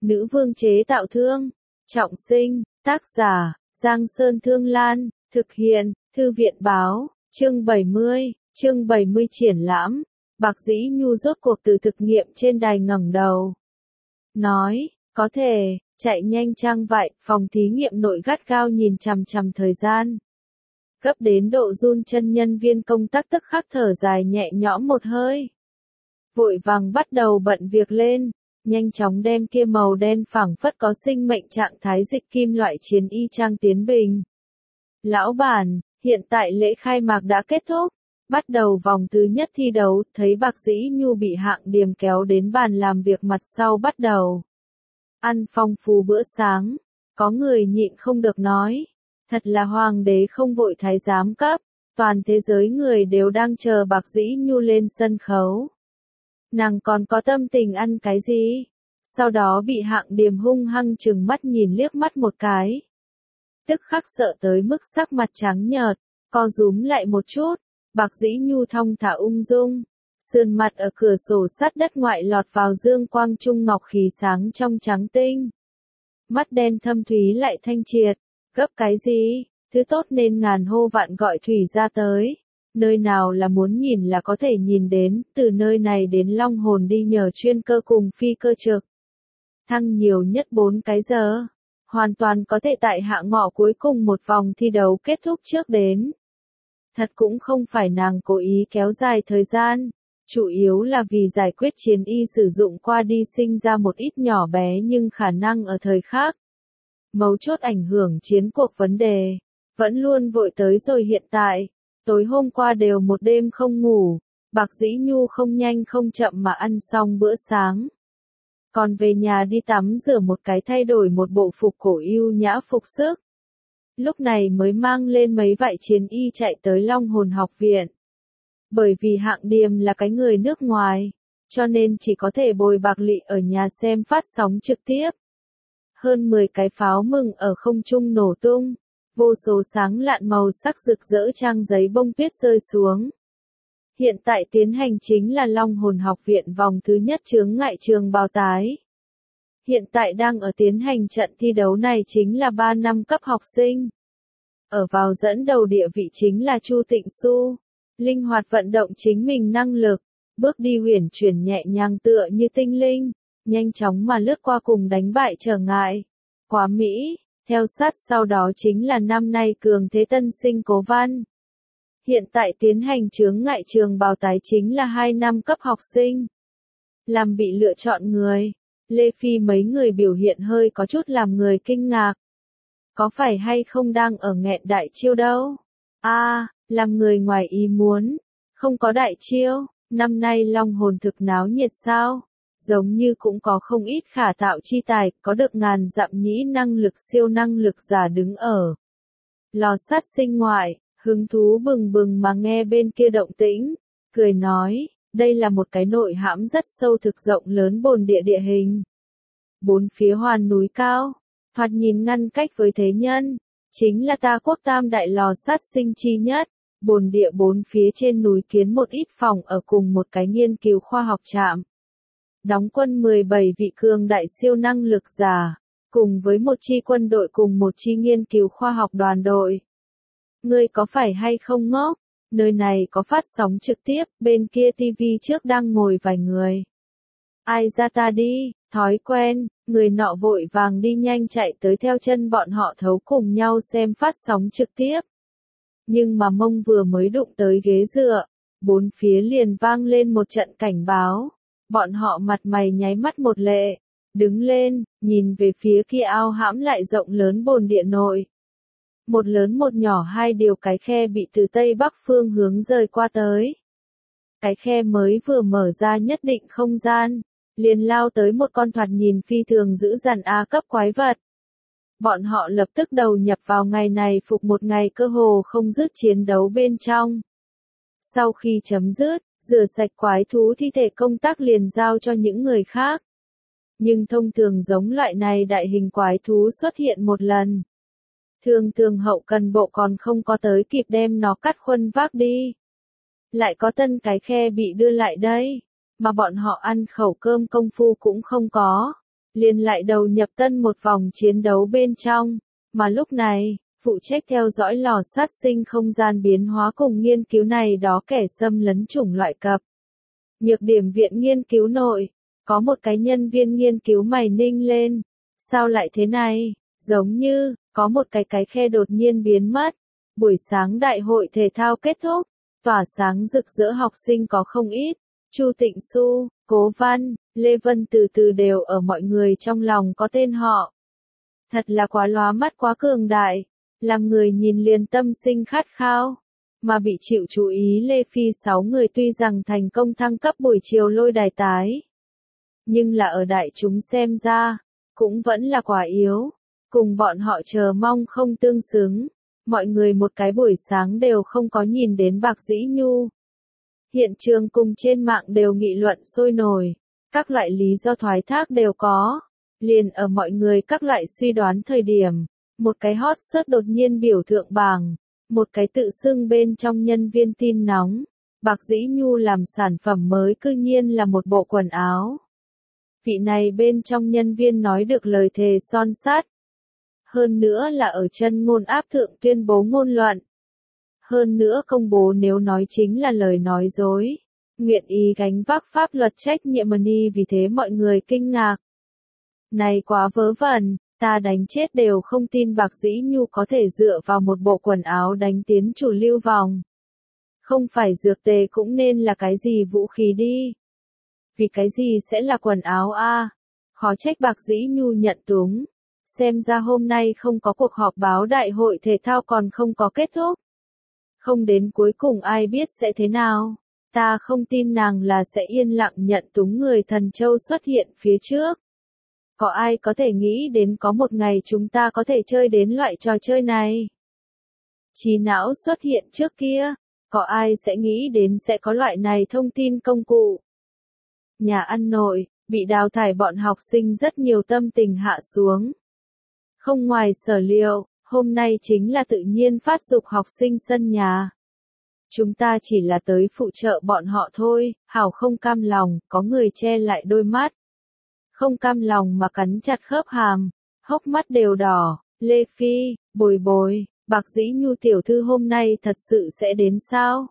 Nữ vương chế tạo thương. Trọng sinh, tác giả, Giang Sơn Thương Lan, thực hiện, Thư viện báo, chương 70 triển lãm. Bạc Dĩ Nhu rốt cuộc từ thực nghiệm trên đài ngẩng đầu. Nói, có thể, chạy nhanh chăng vậy, phòng thí nghiệm nội gắt gao nhìn chằm chằm thời gian. Gấp đến độ run chân nhân viên công tác tức khắc thở dài nhẹ nhõm một hơi. Vội vàng bắt đầu bận việc lên, nhanh chóng đem kia màu đen phảng phất có sinh mệnh trạng thái dịch kim loại chiến y trang tiến bình. Lão bản, hiện tại lễ khai mạc đã kết thúc, bắt đầu vòng thứ nhất thi đấu, thấy Bạc Dĩ Nhu bị Hạng Điềm kéo đến bàn làm việc mặt sau bắt đầu. Ăn phong phú bữa sáng, có người nhịn không được nói, thật là hoàng đế không vội thái giám cấp, toàn thế giới người đều đang chờ Bạc Dĩ Nhu lên sân khấu. Nàng còn có tâm tình ăn cái gì? Sau đó bị Hạng Điềm hung hăng trừng mắt nhìn liếc mắt một cái. Tức khắc sợ tới mức sắc mặt trắng nhợt, co rúm lại một chút, Bạc Dĩ Nhu thong thả ung dung, sườn mặt ở cửa sổ sắt đất ngoại lọt vào dương quang trung ngọc khí sáng trong trắng tinh. Mắt đen thâm thúy lại thanh triệt, gấp cái gì, thứ tốt nên ngàn hô vạn gọi thủy ra tới. Nơi nào là muốn nhìn là có thể nhìn đến, từ nơi này đến Long Hồn đi nhờ chuyên cơ cùng phi cơ trực. Thăng nhiều nhất 4 cái giờ, hoàn toàn có thể tại hạ ngọ cuối cùng một vòng thi đấu kết thúc trước đến. Thật cũng không phải nàng cố ý kéo dài thời gian, chủ yếu là vì giải quyết chiến y sử dụng qua đi sinh ra một ít nhỏ bé nhưng khả năng ở thời khác. Mấu chốt ảnh hưởng chiến cuộc vấn đề, vẫn luôn vội tới rồi hiện tại. Tối hôm qua đều một đêm không ngủ, Bạc Dĩ Nhu không nhanh không chậm mà ăn xong bữa sáng. Còn về nhà đi tắm rửa một cái thay đổi một bộ phục cổ ưu nhã phục sức. Lúc này mới mang lên mấy vại chiến y chạy tới Long Hồn học viện. Bởi vì Hạng Điềm là cái người nước ngoài, cho nên chỉ có thể bồi Bạc Lị ở nhà xem phát sóng trực tiếp. Hơn 10 cái pháo mừng ở không trung nổ tung. Vô số sáng lạn màu sắc rực rỡ trang giấy bông tuyết rơi xuống. Hiện tại tiến hành chính là Long Hồn học viện vòng thứ nhất chướng ngại trường bào tái. Hiện tại đang ở tiến hành trận thi đấu này chính là 3 năm cấp học sinh. Ở vào dẫn đầu địa vị chính là Chu Tịnh Xu. Linh hoạt vận động chính mình năng lực, bước đi uyển chuyển nhẹ nhàng tựa như tinh linh, nhanh chóng mà lướt qua cùng đánh bại trở ngại. Quá Mỹ. Theo sát sau đó chính là năm nay cường thế tân sinh Cố Văn. Hiện tại tiến hành chướng ngại trường bào tái chính là 2 năm cấp học sinh. Làm bị lựa chọn người, Lê Phi mấy người biểu hiện hơi có chút làm người kinh ngạc. Có phải hay không đang ở nghẹn đại chiêu đâu? Làm người ngoài ý muốn, không có đại chiêu, năm nay Long Hồn thực náo nhiệt sao? Giống như cũng có không ít khả tạo chi tài, có được ngàn dặm nhĩ năng lực siêu năng lực giả đứng ở lò sát sinh ngoại, hứng thú bừng bừng mà nghe bên kia động tĩnh, cười nói, đây là một cái nội hãm rất sâu thực rộng lớn bồn địa địa hình. 4 phía hoàn núi cao, thoạt nhìn ngăn cách với thế nhân, chính là ta quốc tam đại lò sát sinh chi nhất. Bồn địa 4 phía trên núi kiến một ít phòng ở cùng một cái nghiên cứu khoa học trạm. Đóng quân 17 vị cường đại siêu năng lực giả, cùng với một chi quân đội cùng một chi nghiên cứu khoa học đoàn đội. Ngươi có phải hay không ngốc? Nơi này có phát sóng trực tiếp, bên kia TV trước đang ngồi vài người. Ai ra ta đi, thói quen, người nọ vội vàng đi nhanh chạy tới theo chân bọn họ thấu cùng nhau xem phát sóng trực tiếp. Nhưng mà mông vừa mới đụng tới ghế dựa, 4 phía liền vang lên một trận cảnh báo. Bọn họ mặt mày nháy mắt một lệ, đứng lên, nhìn về phía kia ao hãm lại rộng lớn bồn địa nội. Một lớn một nhỏ 2 điều cái khe bị từ tây bắc phương hướng rời qua tới. Cái khe mới vừa mở ra nhất định không gian, liền lao tới một con thoạt nhìn phi thường dữ dằn A cấp quái vật. Bọn họ lập tức đầu nhập vào ngày này phục một ngày cơ hồ không dứt chiến đấu bên trong. Sau khi chấm dứt, rửa sạch quái thú thi thể công tác liền giao cho những người khác. Nhưng thông thường giống loại này đại hình quái thú xuất hiện một lần. Thường hậu cần bộ còn không có tới kịp đem nó cắt khuân vác đi. Lại có tân cái khe bị đưa lại đây, mà bọn họ ăn khẩu cơm công phu cũng không có. liền lại đầu nhập tân một vòng chiến đấu bên trong, mà lúc này, phụ trách theo dõi lò sát sinh không gian biến hóa cùng nghiên cứu này đó kẻ xâm lấn chủng loại cập. Nhược điểm viện nghiên cứu nội, có một cái nhân viên nghiên cứu mày ninh lên, sao lại thế này, giống như, có một cái khe đột nhiên biến mất, buổi sáng đại hội thể thao kết thúc, tỏa sáng rực rỡ học sinh có không ít, Chu Tịnh Xu, Cố Văn, Lê Vân từ từ đều ở mọi người trong lòng có tên họ. Thật là quá lóa mắt quá cường đại, làm người nhìn liền tâm sinh khát khao. Mà bị chịu chú ý Lê Phi 6 người tuy rằng thành công thăng cấp buổi chiều lôi đài tái. Nhưng là ở đại chúng xem ra, cũng vẫn là quá yếu, cùng bọn họ chờ mong không tương xứng. Mọi người một cái buổi sáng đều không có nhìn đến Bạc Dĩ Nhu. Hiện trường cùng trên mạng đều nghị luận sôi nổi, các loại lý do thoái thác đều có. Liền ở mọi người các loại suy đoán thời điểm, một cái hot search đột nhiên biểu thượng bảng, một cái tự xưng bên trong nhân viên tin nóng, Bạc Dĩ Nhu làm sản phẩm mới cư nhiên là một bộ quần áo. Vị này bên trong nhân viên nói được lời thề son sắt. Hơn nữa là ở chân ngôn áp thượng tuyên bố ngôn luận. Hơn nữa công bố nếu nói chính là lời nói dối. Nguyện ý gánh vác pháp luật trách nhiệm money vì thế mọi người kinh ngạc. Này quá vớ vẩn, ta đánh chết đều không tin Bạc Dĩ Nhu có thể dựa vào một bộ quần áo đánh tiến chủ lưu vòng. Không phải dược tề cũng nên là cái gì vũ khí đi. Vì cái gì sẽ là quần áo a? Khó trách Bạc Dĩ Nhu nhận túng. Xem ra hôm nay không có cuộc họp báo đại hội thể thao còn không có kết thúc. Không đến cuối cùng ai biết sẽ thế nào. Ta không tin nàng là sẽ yên lặng nhận túng người thần châu xuất hiện phía trước. Có ai có thể nghĩ đến có một ngày chúng ta có thể chơi đến loại trò chơi này? Trí não xuất hiện trước kia, có ai sẽ nghĩ đến sẽ có loại này thông tin công cụ? Nhà ăn nội, bị đào thải bọn học sinh rất nhiều tâm tình hạ xuống. Không ngoài sở liệu, hôm nay chính là tự nhiên phát dục học sinh sân nhà. Chúng ta chỉ là tới phụ trợ bọn họ thôi, hảo không cam lòng, có người che lại đôi mắt. Không cam lòng mà cắn chặt khớp hàm, hốc mắt đều đỏ, Lê Phi, Bồi Bồi, Bạc Dĩ Nhu tiểu thư hôm nay thật sự sẽ đến sao?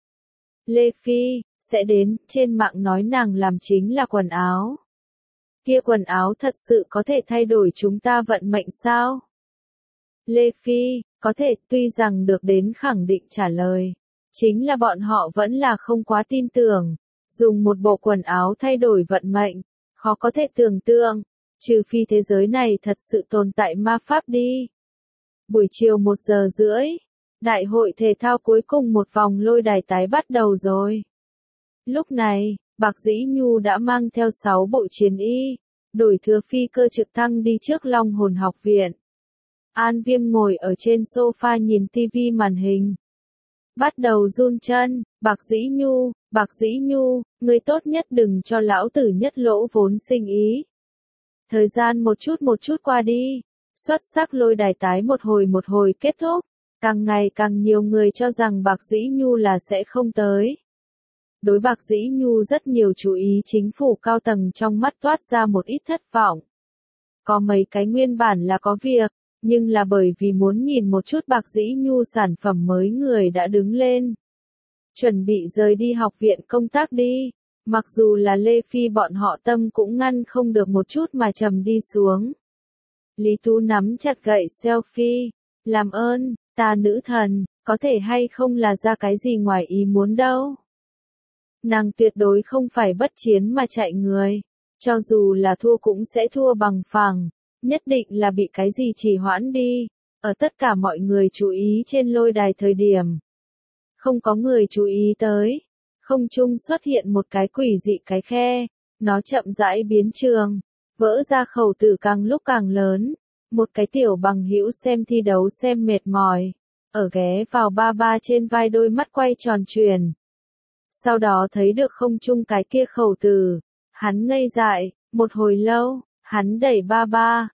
Lê Phi, sẽ đến, trên mạng nói nàng làm chính là quần áo. Kia quần áo thật sự có thể thay đổi chúng ta vận mệnh sao? Lê Phi, có thể, tuy rằng được đến khẳng định trả lời. Chính là bọn họ vẫn là không quá tin tưởng. Dùng một bộ quần áo thay đổi vận mệnh. Khó có thể tưởng tượng. Trừ phi thế giới này thật sự tồn tại ma pháp đi. Buổi chiều 1 giờ rưỡi. Đại hội thể thao cuối cùng một vòng lôi đài tái bắt đầu rồi. Lúc này, Bạc Dĩ Nhu đã mang theo 6 bộ chiến y. Đổi thừa phi cơ trực thăng đi trước Long Hồn học viện. An Viêm ngồi ở trên sofa nhìn tivi màn hình. Bắt đầu run chân, Bạc Dĩ Nhu, người tốt nhất đừng cho lão tử nhất lỗ vốn sinh ý. Thời gian một chút qua đi, xuất sắc lôi đài tái một hồi kết thúc, càng ngày càng nhiều người cho rằng Bạc Dĩ Nhu là sẽ không tới. Đối Bạc Dĩ Nhu rất nhiều chú ý chính phủ cao tầng trong mắt toát ra một ít thất vọng. Có mấy cái nguyên bản là có việc, nhưng là bởi vì muốn nhìn một chút Bạc Dĩ Nhu sản phẩm mới người đã đứng lên. Chuẩn bị rời đi học viện công tác đi, mặc dù là Lê Phi bọn họ tâm cũng ngăn không được một chút mà trầm đi xuống. Lý Tú nắm chặt gậy selfie, làm ơn, ta nữ thần, có thể hay không là ra cái gì ngoài ý muốn đâu. Nàng tuyệt đối không phải bất chiến mà chạy người, cho dù là thua cũng sẽ thua bằng phẳng. Nhất định là bị cái gì trì hoãn đi, ở tất cả mọi người chú ý trên lôi đài thời điểm. Không có người chú ý tới, không trung xuất hiện một cái quỷ dị cái khe, nó chậm rãi biến trường, vỡ ra khẩu tử càng lúc càng lớn, một cái tiểu bằng hữu xem thi đấu xem mệt mỏi, ở ghé vào ba ba trên vai đôi mắt quay tròn chuyển. Sau đó thấy được không trung cái kia khẩu tử, hắn ngây dại, một hồi lâu, hắn đẩy ba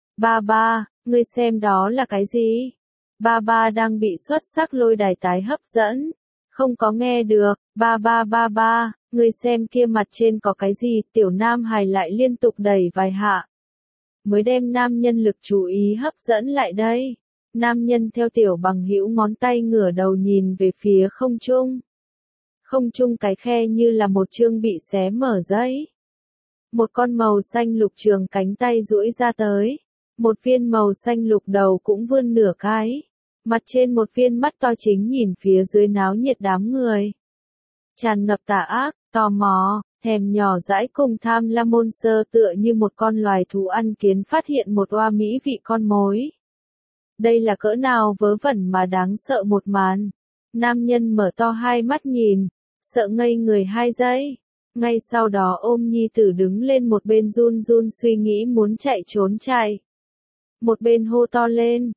ba, ngươi xem đó là cái gì? Ba ba đang bị xuất sắc lôi đài tái hấp dẫn. Không có nghe được, ba ba, ngươi xem kia mặt trên có cái gì? Tiểu Nam Hải lại liên tục đẩy vài hạ. mới đem nam nhân lực chú ý hấp dẫn lại đây. Nam nhân theo tiểu bằng hữu ngón tay ngửa đầu nhìn về phía không trung. Không trung cái khe như là một chương bị xé mở giấy. Một con màu xanh lục trường cánh tay duỗi ra tới. Một viên màu xanh lục đầu cũng vươn nửa cái. Mặt trên một viên mắt to chính nhìn phía dưới náo nhiệt đám người. Tràn ngập tà ác, tò mò, thèm nhỏ dãi cùng tham lam môn sơ tựa như một con loài thú ăn kiến phát hiện một oa mỹ vị con mối. Đây là cỡ nào vớ vẩn mà đáng sợ một màn. Nam nhân mở to hai mắt nhìn, sợ ngây người 2 giây. Ngay sau đó ôm nhi tử đứng lên một bên run run suy nghĩ muốn chạy trốn chạy. Một bên hô to lên,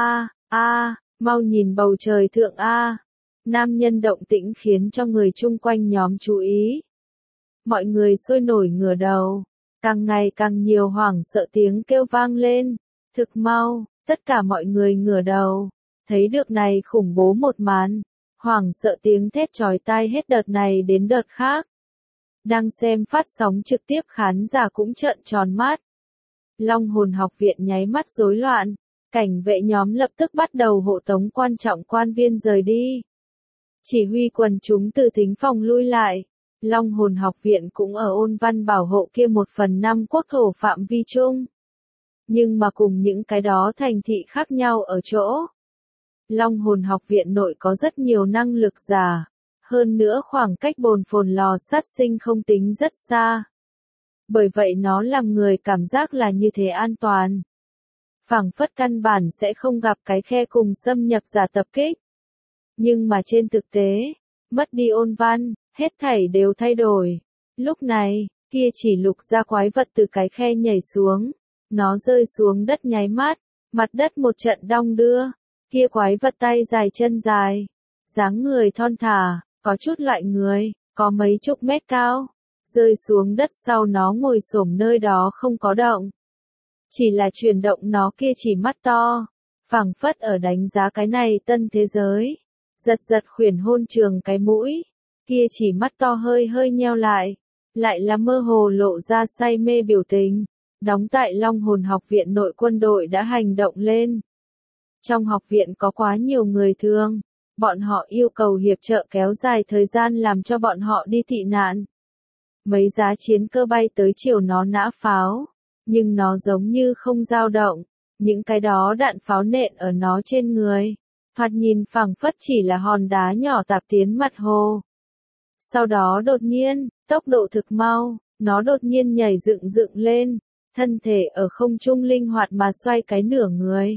mau nhìn bầu trời thượng a. Nam nhân động tĩnh khiến cho người chung quanh nhóm chú ý. Mọi người sôi nổi ngửa đầu, càng ngày càng nhiều hoảng sợ tiếng kêu vang lên. Thực mau, tất cả mọi người ngửa đầu, thấy được này khủng bố một màn. Hoảng sợ tiếng thét chói tai hết đợt này đến đợt khác. Đang xem phát sóng trực tiếp khán giả cũng trợn tròn mắt. Long Hồn học viện nháy mắt rối loạn, cảnh vệ nhóm lập tức bắt đầu hộ tống quan trọng quan viên rời đi. Chỉ huy quần chúng từ thính phòng lui lại. Long Hồn học viện cũng ở ôn văn bảo hộ kia 1/5 quốc thổ phạm vi chung. Nhưng mà cùng những cái đó thành thị khác nhau ở chỗ. Long Hồn học viện nội có rất nhiều năng lực giả. Hơn nữa khoảng cách bồn phồn lò sát sinh không tính rất xa. Bởi vậy nó làm người cảm giác là như thế an toàn. Phảng phất căn bản sẽ không gặp cái khe cùng xâm nhập giả tập kích. Nhưng mà trên thực tế, mất đi ôn văn, hết thảy đều thay đổi. Lúc này, kia chỉ lục ra quái vật từ cái khe nhảy xuống. Nó rơi xuống đất nháy mắt, mặt đất một trận đong đưa. Kia quái vật tay dài chân dài, dáng người thon thả, có chút loại người, có mấy chục mét cao. Rơi xuống đất sau nó ngồi xổm nơi đó không có động. Chỉ là chuyển động nó kia chỉ mắt to, phảng phất ở đánh giá cái này tân thế giới. Giật giật khuyển hôn trường cái mũi, kia chỉ mắt to hơi hơi nheo lại là mơ hồ lộ ra say mê biểu tình. Đóng tại Long Hồn học viện nội quân đội đã hành động lên. Trong học viện có quá nhiều người thương, bọn họ yêu cầu hiệp trợ kéo dài thời gian làm cho bọn họ đi tị nạn. Mấy giá chiến cơ bay tới chiều nó nã pháo, nhưng nó giống như không dao động, những cái đó đạn pháo nện ở nó trên người, thoạt nhìn phảng phất chỉ là hòn đá nhỏ tạp tiến mặt hồ. Sau đó đột nhiên, tốc độ thực mau, nó đột nhiên nhảy dựng dựng lên, thân thể ở không trung linh hoạt mà xoay cái nửa người.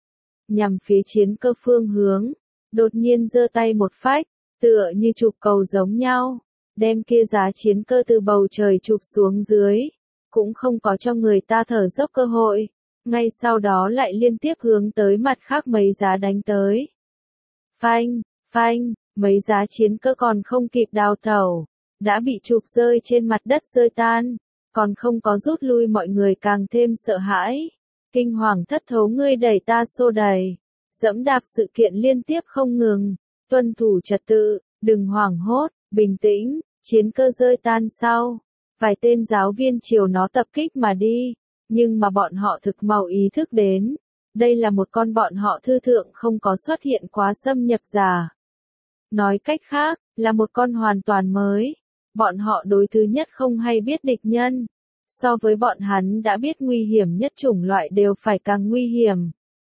Nhằm phía chiến cơ phương hướng, đột nhiên giơ tay một phách, tựa như chụp cầu giống nhau, đem kia giá chiến cơ từ bầu trời chụp xuống dưới, cũng không có cho người ta thở dốc cơ hội, ngay sau đó lại liên tiếp hướng tới mặt khác mấy giá đánh tới. Phanh, phanh, mấy giá chiến cơ còn không kịp đào tẩu, đã bị chụp rơi trên mặt đất rơi tan, còn không có rút lui mọi người càng thêm sợ hãi. Kinh hoàng thất thố ngươi đẩy ta xô đẩy, dẫm đạp sự kiện liên tiếp không ngừng, tuân thủ trật tự, đừng hoảng hốt, bình tĩnh, chiến cơ rơi tan sau. Vài tên giáo viên chiều nó tập kích mà đi, nhưng mà bọn họ thực mau ý thức đến. Đây là một con bọn họ thư thượng không có xuất hiện quá xâm nhập giả. Nói cách khác, là một con hoàn toàn mới. Bọn họ đối thứ nhất không hay biết địch nhân. So với bọn hắn đã biết nguy hiểm nhất chủng loại đều phải càng nguy hiểm.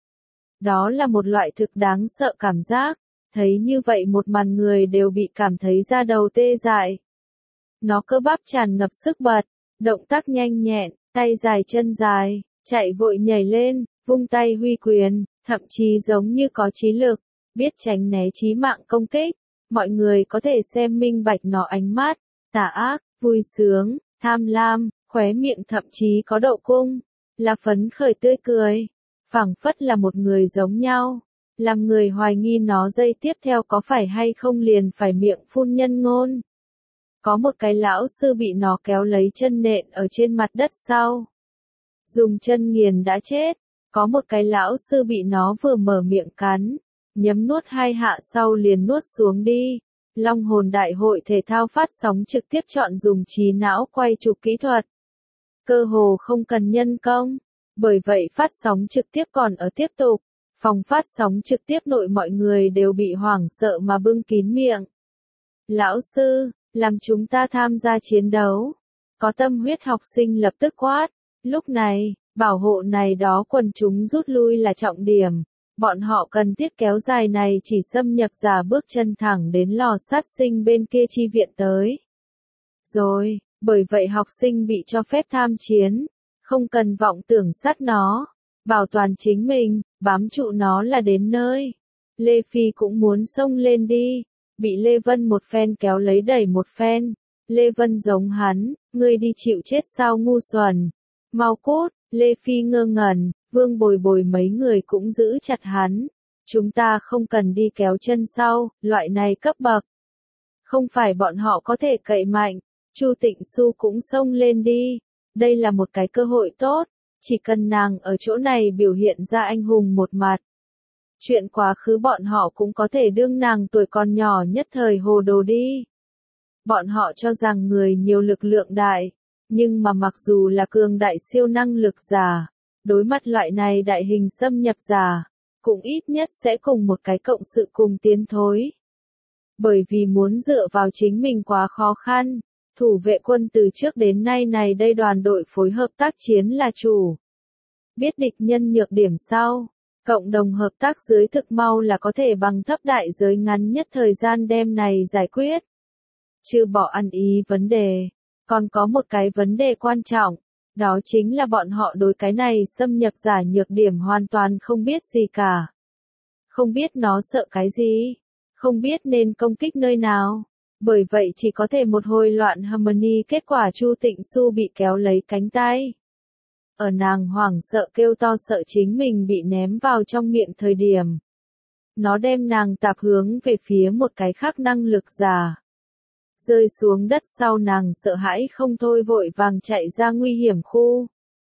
Đó là một loại thực đáng sợ cảm giác. Thấy như vậy một màn người đều bị cảm thấy da đầu tê dại. Nó cơ bắp tràn ngập sức bật, động tác nhanh nhẹn, tay dài chân dài, chạy vội nhảy lên, vung tay huy quyền, thậm chí giống như có trí lực, biết tránh né chí mạng công kích. Mọi người có thể xem minh bạch nó ánh mắt, tà ác, vui sướng, tham lam, khóe miệng thậm chí có độ cung, là phấn khởi tươi cười, phảng phất là một người giống nhau, làm người hoài nghi nó giây tiếp theo có phải hay không liền phải miệng phun nhân ngôn. Có một cái lão sư bị nó kéo lấy chân nện ở trên mặt đất sau. Dùng chân nghiền đã chết. Có một cái lão sư bị nó vừa mở miệng cắn. Nhấm nuốt 2 hạ sau liền nuốt xuống đi. Long Hồn đại hội thể thao phát sóng trực tiếp chọn dùng trí não quay chụp kỹ thuật. Cơ hồ không cần nhân công. Bởi vậy phát sóng trực tiếp còn ở tiếp tục. Phòng phát sóng trực tiếp nội mọi người đều bị hoảng sợ mà bưng kín miệng. Lão sư, làm chúng ta tham gia chiến đấu. Có tâm huyết học sinh lập tức quát. Lúc này, bảo hộ này đó quần chúng rút lui là trọng điểm. Bọn họ cần thiết kéo dài này chỉ xâm nhập giả bước chân thẳng đến lò sát sinh bên kia chi viện tới. Rồi, bởi vậy học sinh bị cho phép tham chiến. Không cần vọng tưởng sát nó. Bảo toàn chính mình, bám trụ nó là đến nơi. Lê Phi cũng muốn xông lên đi. Bị Lê Vân một phen kéo lấy đẩy một phen. Lê Vân giống hắn, ngươi đi chịu chết sao ngu xuẩn. Mau cút, Lê Phi ngơ ngẩn, Vương Bồi Bồi mấy người cũng giữ chặt hắn. Chúng ta không cần đi kéo chân sau, loại này cấp bậc. Không phải bọn họ có thể cậy mạnh. Chu Tịnh Xu cũng xông lên đi. Đây là một cái cơ hội tốt. Chỉ cần nàng ở chỗ này biểu hiện ra anh hùng một mặt. Chuyện quá khứ bọn họ cũng có thể đương nàng tuổi còn nhỏ nhất thời hồ đồ đi. Bọn họ cho rằng người nhiều lực lượng đại. Nhưng mà mặc dù là cường đại siêu năng lực giả, đối mặt loại này đại hình xâm nhập giả, cũng ít nhất sẽ cùng một cái cộng sự cùng tiến thối. Bởi vì muốn dựa vào chính mình quá khó khăn, thủ vệ quân từ trước đến nay này đây đoàn đội phối hợp tác chiến là chủ. Biết địch nhân nhược điểm sau, cộng đồng hợp tác dưới thực mau là có thể bằng thấp đại giới ngắn nhất thời gian đem này giải quyết. Trừ bỏ ăn ý vấn đề, còn có một cái vấn đề quan trọng, đó chính là bọn họ đối cái này xâm nhập giả nhược điểm hoàn toàn không biết gì cả. Không biết nó sợ cái gì, không biết nên công kích nơi nào. Bởi vậy chỉ có thể một hồi loạn harmony, kết quả Chu Tịnh Xu bị kéo lấy cánh tay. Ở nàng hoảng sợ kêu to sợ chính mình bị ném vào trong miệng thời điểm. Nó đem nàng tạp hướng về phía một cái khác năng lực giả. Rơi xuống đất sau nàng sợ hãi không thôi vội vàng chạy ra nguy hiểm khu.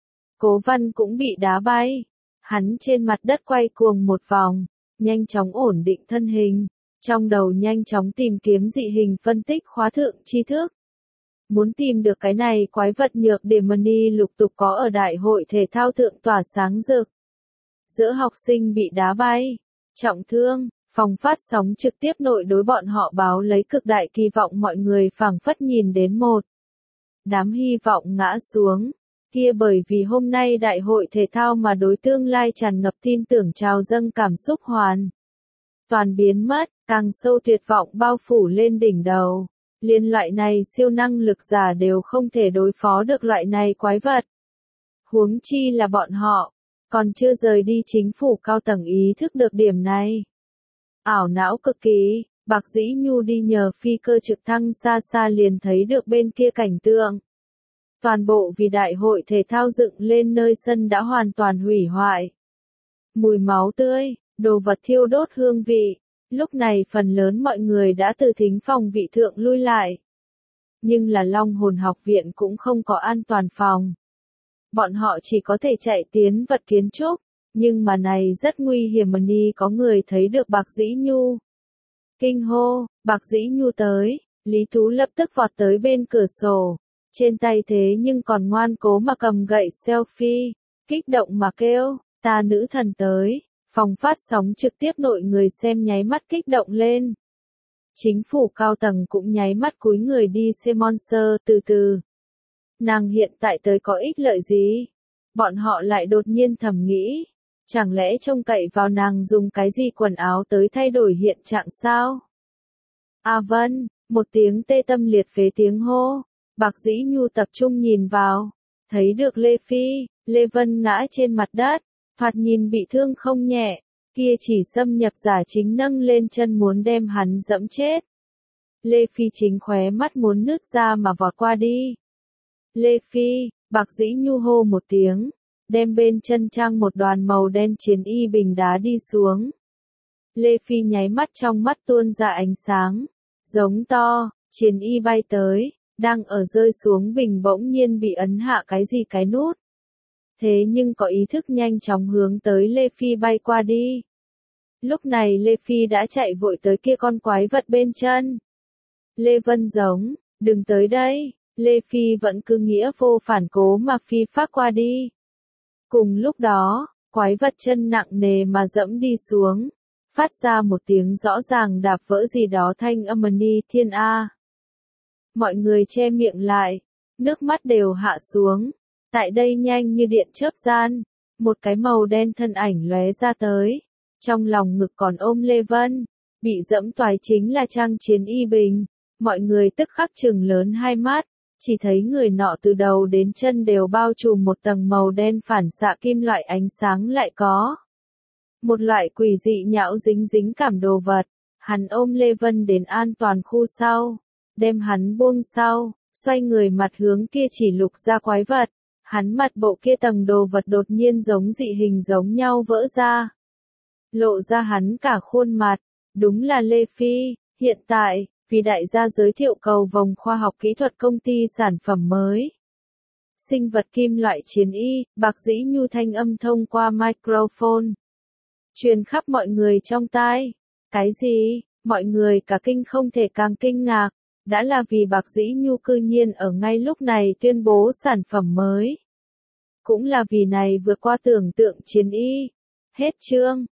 Cố Văn cũng bị đá bay. Hắn trên mặt đất quay cuồng một vòng, nhanh chóng ổn định thân hình. Trong đầu nhanh chóng tìm kiếm dị hình phân tích khóa thượng tri thức. Muốn tìm được cái này quái vật nhược điểm Mani lục tục có ở đại hội thể thao thượng tỏa sáng rực. Giữa học sinh bị đá bay, trọng thương, phòng phát sóng trực tiếp nội đối bọn họ báo lấy cực đại kỳ vọng mọi người phảng phất nhìn đến một. Đám hy vọng ngã xuống, kia bởi vì hôm nay đại hội thể thao mà đối tương lai tràn ngập tin tưởng trào dâng cảm xúc hoàn. Toàn biến mất, càng sâu tuyệt vọng bao phủ lên đỉnh đầu. Liên loại này siêu năng lực giả đều không thể đối phó được loại này quái vật. Huống chi là bọn họ, còn chưa rời đi chính phủ cao tầng ý thức được điểm này. Ảo não cực kỳ, Bạc Dĩ Nhu đi nhờ phi cơ trực thăng xa xa liền thấy được bên kia cảnh tượng. Toàn bộ vì đại hội thể thao dựng lên nơi sân đã hoàn toàn hủy hoại. Mùi máu tươi, đồ vật thiêu đốt hương vị. Lúc này phần lớn mọi người đã từ thính phòng vị thượng lui lại. Nhưng là Long Hồn học viện cũng không có an toàn phòng. Bọn họ chỉ có thể chạy tiến vật kiến trúc, nhưng mà này rất nguy hiểm mà ni có người thấy được Bạc Dĩ Nhu. Kinh hô, Bạc Dĩ Nhu tới, Lý Tú lập tức vọt tới bên cửa sổ, trên tay thế nhưng còn ngoan cố mà cầm gậy selfie, kích động mà kêu, ta nữ thần tới. Phòng phát sóng trực tiếp nội người xem nháy mắt kích động lên. Chính phủ cao tầng cũng nháy mắt cúi người đi xem Monster từ từ. Nàng hiện tại tới có ích lợi gì? Bọn họ lại đột nhiên thầm nghĩ. Chẳng lẽ trông cậy vào nàng dùng cái gì quần áo tới thay đổi hiện trạng sao? À vâng, một tiếng tê tâm liệt phế tiếng hô. Bạc Dĩ Nhu tập trung nhìn vào. Thấy được Lê Phi, Lê Vân ngã trên mặt đất. Thoạt nhìn bị thương không nhẹ, kia chỉ xâm nhập giả chính nâng lên chân muốn đem hắn dẫm chết. Lê Phi chính khóe mắt muốn nứt ra mà vọt qua đi. Lê Phi, Bạc Dĩ Nhu hô một tiếng, đem bên chân trang một đoàn màu đen chiến y bình đá đi xuống. Lê Phi nháy mắt trong mắt tuôn ra ánh sáng, giống to, chiến y bay tới, đang ở rơi xuống bình bỗng nhiên bị ấn hạ cái gì cái nút. Thế nhưng có ý thức nhanh chóng hướng tới Lê Phi bay qua đi. Lúc này Lê Phi đã chạy vội tới kia con quái vật bên chân. Lê Vân giống, đừng tới đây, Lê Phi vẫn cứ nghĩa vô phản cố mà phi phát qua đi. Cùng lúc đó, quái vật chân nặng nề mà dẫm đi xuống, phát ra một tiếng rõ ràng đạp vỡ gì đó thanh âm ni thiên a. Mọi người che miệng lại, nước mắt đều hạ xuống. Tại đây nhanh như điện chớp gian, một cái màu đen thân ảnh lóe ra tới. Trong lòng ngực còn ôm Lê Vân, bị dẫm toái chính là Trang Chiến Y Bình. Mọi người tức khắc trừng lớn hai mắt, chỉ thấy người nọ từ đầu đến chân đều bao trùm một tầng màu đen phản xạ kim loại ánh sáng, lại có một loại quỷ dị nhão dính dính cảm đồ vật. Hắn ôm Lê Vân đến an toàn khu sau, đem hắn buông sau, xoay người mặt hướng kia chỉ lục ra quái vật. Hắn mặt bộ kia tầng đồ vật đột nhiên giống dị hình giống nhau vỡ ra, lộ ra hắn cả khuôn mặt. Đúng là Lê Phi. Hiện tại, vì đại gia giới thiệu cầu vồng khoa học kỹ thuật công ty sản phẩm mới. Sinh vật kim loại chiến y, Bạc Dĩ Nhu thanh âm thông qua microphone truyền khắp mọi người trong tai. Cái gì? Mọi người cả kinh không thể càng kinh ngạc. Đã là vì Bạc Dĩ Nhu cư nhiên ở ngay lúc này tuyên bố sản phẩm mới. Cũng là vì này vượt qua tưởng tượng chiến y. Hết chương.